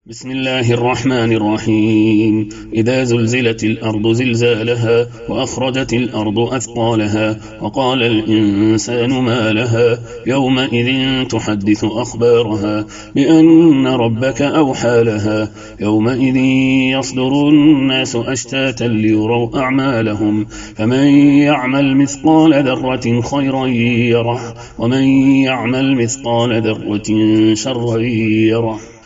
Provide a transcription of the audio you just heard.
بسم الله الرحمن الرحيم. إذا زلزلت الأرض زلزالها وأخرجت الأرض أثقالها وقال الإنسان ما لها يومئذ تحدث أخبارها بأن ربك أوحى لها يومئذ يصدر الناس أشتاتا ليروا أعمالهم فمن يعمل مثقال ذرة خيرا يره ومن يعمل مثقال ذرة شرا يره.